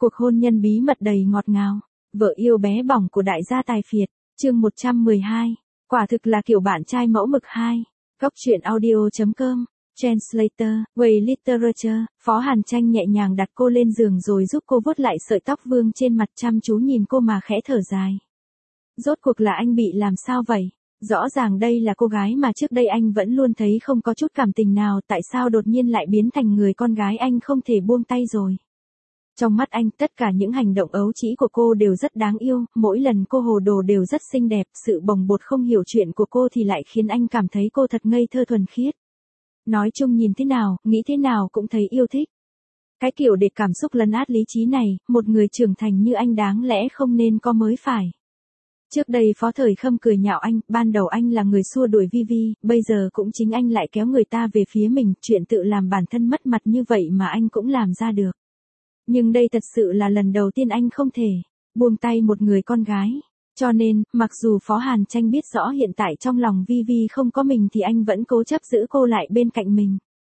Cuộc hôn nhân bí mật đầy ngọt ngào. Vợ yêu bé bỏng của đại gia tài phiệt. Chương 112. Quả thực là kiểu bạn trai mẫu mực 2. Góc truyện audio.com. Translator, Way Literature. Phó Hàn Tranh nhẹ nhàng đặt cô lên giường rồi giúp cô vuốt lại sợi tóc vương trên mặt, chăm chú nhìn cô mà khẽ thở dài. Rốt cuộc là anh bị làm sao vậy? Rõ ràng đây là cô gái mà trước đây anh vẫn luôn thấy không có chút cảm tình nào, tại sao đột nhiên lại biến thành người con gái anh không thể buông tay rồi? Trong mắt anh, tất cả những hành động ấu trĩ của cô đều rất đáng yêu, mỗi lần cô hồ đồ đều rất xinh đẹp, sự bồng bột không hiểu chuyện của cô thì lại khiến anh cảm thấy cô thật ngây thơ thuần khiết. Nói chung nhìn thế nào, nghĩ thế nào cũng thấy yêu thích. Cái kiểu để cảm xúc lấn át lý trí này, một người trưởng thành như anh đáng lẽ không nên có mới phải. Trước đây Phó Thời Khâm cười nhạo anh, ban đầu anh là người xua đuổi Vi, bây giờ cũng chính anh lại kéo người ta về phía mình, chuyện tự làm bản thân mất mặt như vậy mà anh cũng làm ra được. Nhưng đây thật sự là lần đầu tiên anh không thể buông tay một người con gái. Cho nên, mặc dù Phó Hàn Tranh biết rõ hiện tại trong lòng Vi không có mình thì anh vẫn cố chấp giữ cô lại bên cạnh mình.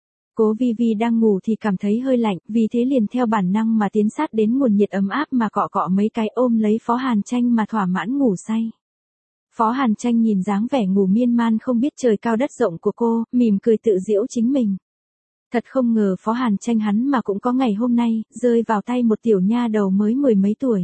Cố Vi đang ngủ thì cảm thấy hơi lạnh, vì thế liền theo bản năng mà tiến sát đến nguồn nhiệt ấm áp mà cọ cọ mấy cái ôm lấy Phó Hàn Tranh mà thỏa mãn ngủ say. Phó Hàn Tranh nhìn dáng vẻ ngủ miên man không biết trời cao đất rộng của cô, mỉm cười tự giễu chính mình. Thật không ngờ Phó Hàn Tranh hắn mà cũng có ngày hôm nay, rơi vào tay một tiểu nha đầu mới mười mấy tuổi.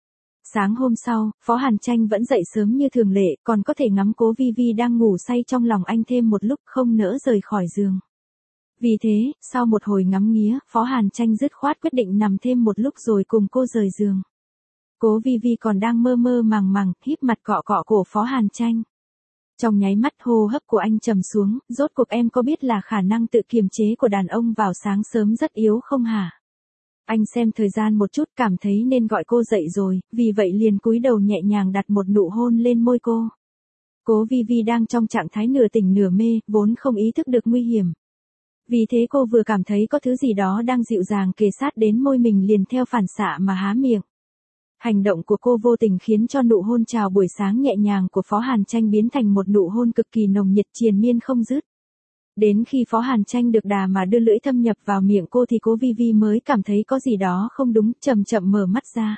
Sáng hôm sau, Phó Hàn Tranh vẫn dậy sớm như thường lệ, còn có thể ngắm Cố Vi đang ngủ say trong lòng anh thêm một lúc, không nỡ rời khỏi giường. Vì thế, sau một hồi ngắm nghía, Phó Hàn Tranh dứt khoát quyết định nằm thêm một lúc rồi cùng cô rời giường. Cố Vi còn đang mơ mơ màng màng, híp mặt cọ cọ cổ Phó Hàn Tranh. Trong nháy mắt hô hấp của anh trầm xuống, rốt cuộc em có biết là khả năng tự kiềm chế của đàn ông vào sáng sớm rất yếu không hả? Anh xem thời gian một chút, cảm thấy nên gọi cô dậy rồi, vì vậy liền cúi đầu nhẹ nhàng đặt một nụ hôn lên môi cô. Cố Vi đang trong trạng thái nửa tỉnh nửa mê, vốn không ý thức được nguy hiểm. Vì thế cô vừa cảm thấy có thứ gì đó đang dịu dàng kề sát đến môi mình liền theo phản xạ mà há miệng. Hành động của cô vô tình khiến cho nụ hôn chào buổi sáng nhẹ nhàng của Phó Hàn Tranh biến thành một nụ hôn cực kỳ nồng nhiệt triền miên không dứt. Đến khi Phó Hàn Tranh được đà mà đưa lưỡi thâm nhập vào miệng cô thì Cố Vi mới cảm thấy có gì đó không đúng, chậm chậm mở mắt ra.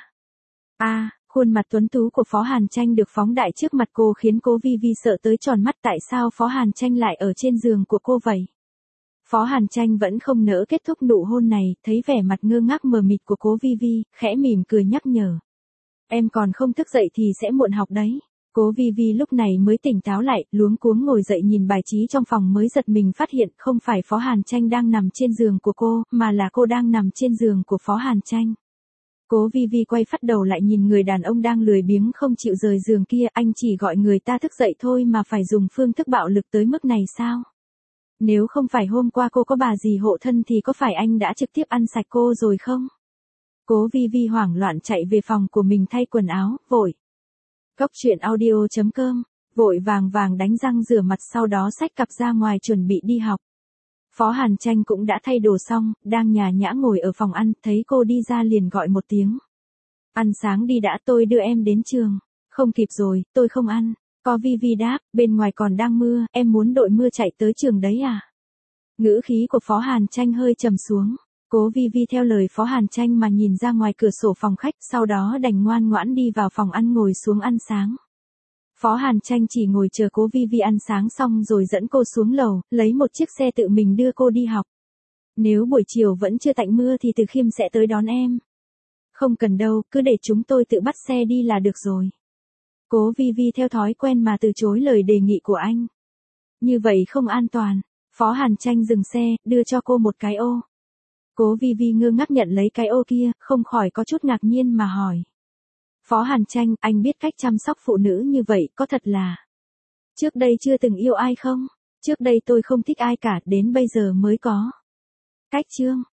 Khuôn mặt tuấn tú của Phó Hàn Tranh được phóng đại trước mặt cô khiến Cố Vi sợ tới tròn mắt, tại sao Phó Hàn Tranh lại ở trên giường của cô vậy? Phó Hàn Tranh vẫn không nỡ kết thúc nụ hôn này, thấy vẻ mặt ngơ ngác mờ mịt của Cố Vi, khẽ mỉm cười nhắc nhở. Em còn không thức dậy thì sẽ muộn học đấy. Cố Vi lúc này mới tỉnh táo lại, luống cuống ngồi dậy nhìn bài trí trong phòng mới giật mình phát hiện không phải Phó Hàn Tranh đang nằm trên giường của cô, mà là cô đang nằm trên giường của Phó Hàn Tranh. Cố Vi quay phắt đầu lại nhìn người đàn ông đang lười biếng không chịu rời giường kia, anh chỉ gọi người ta thức dậy thôi mà phải dùng phương thức bạo lực tới mức này sao? Nếu không phải hôm qua cô có bà dì hộ thân thì có phải anh đã trực tiếp ăn sạch cô rồi không? Cố Vi hoảng loạn chạy về phòng của mình thay quần áo, vội. Góc truyện audio.com, vội vàng đánh răng rửa mặt sau đó xách cặp ra ngoài chuẩn bị đi học. Phó Hàn Tranh cũng đã thay đồ xong, đang nhã nhã ngồi ở phòng ăn, thấy cô đi ra liền gọi một tiếng. Ăn sáng đi đã, tôi đưa em đến trường. Không kịp rồi, tôi không ăn. Có Vi đáp, bên ngoài còn đang mưa, em muốn đội mưa chạy tới trường đấy à? Ngữ khí của Phó Hàn Tranh hơi trầm xuống. Cố Vi theo lời Phó Hàn Tranh mà nhìn ra ngoài cửa sổ phòng khách, sau đó đành ngoan ngoãn đi vào phòng ăn ngồi xuống ăn sáng. Phó Hàn Tranh chỉ ngồi chờ Cố Vi ăn sáng xong rồi dẫn cô xuống lầu, lấy một chiếc xe tự mình đưa cô đi học. Nếu buổi chiều vẫn chưa tạnh mưa thì Từ Khiêm sẽ tới đón em. Không cần đâu, cứ để chúng tôi tự bắt xe đi là được rồi. Cố Vi theo thói quen mà từ chối lời đề nghị của anh. Như vậy không an toàn. Phó Hàn Tranh dừng xe, đưa cho cô một cái ô. Cố Vi ngơ ngác nhận lấy cái ô kia, không khỏi có chút ngạc nhiên mà hỏi. Phó Hàn Tranh, anh biết cách chăm sóc phụ nữ như vậy, có thật là trước đây chưa từng yêu ai không? Trước đây tôi không thích ai cả, đến bây giờ mới có cách chương.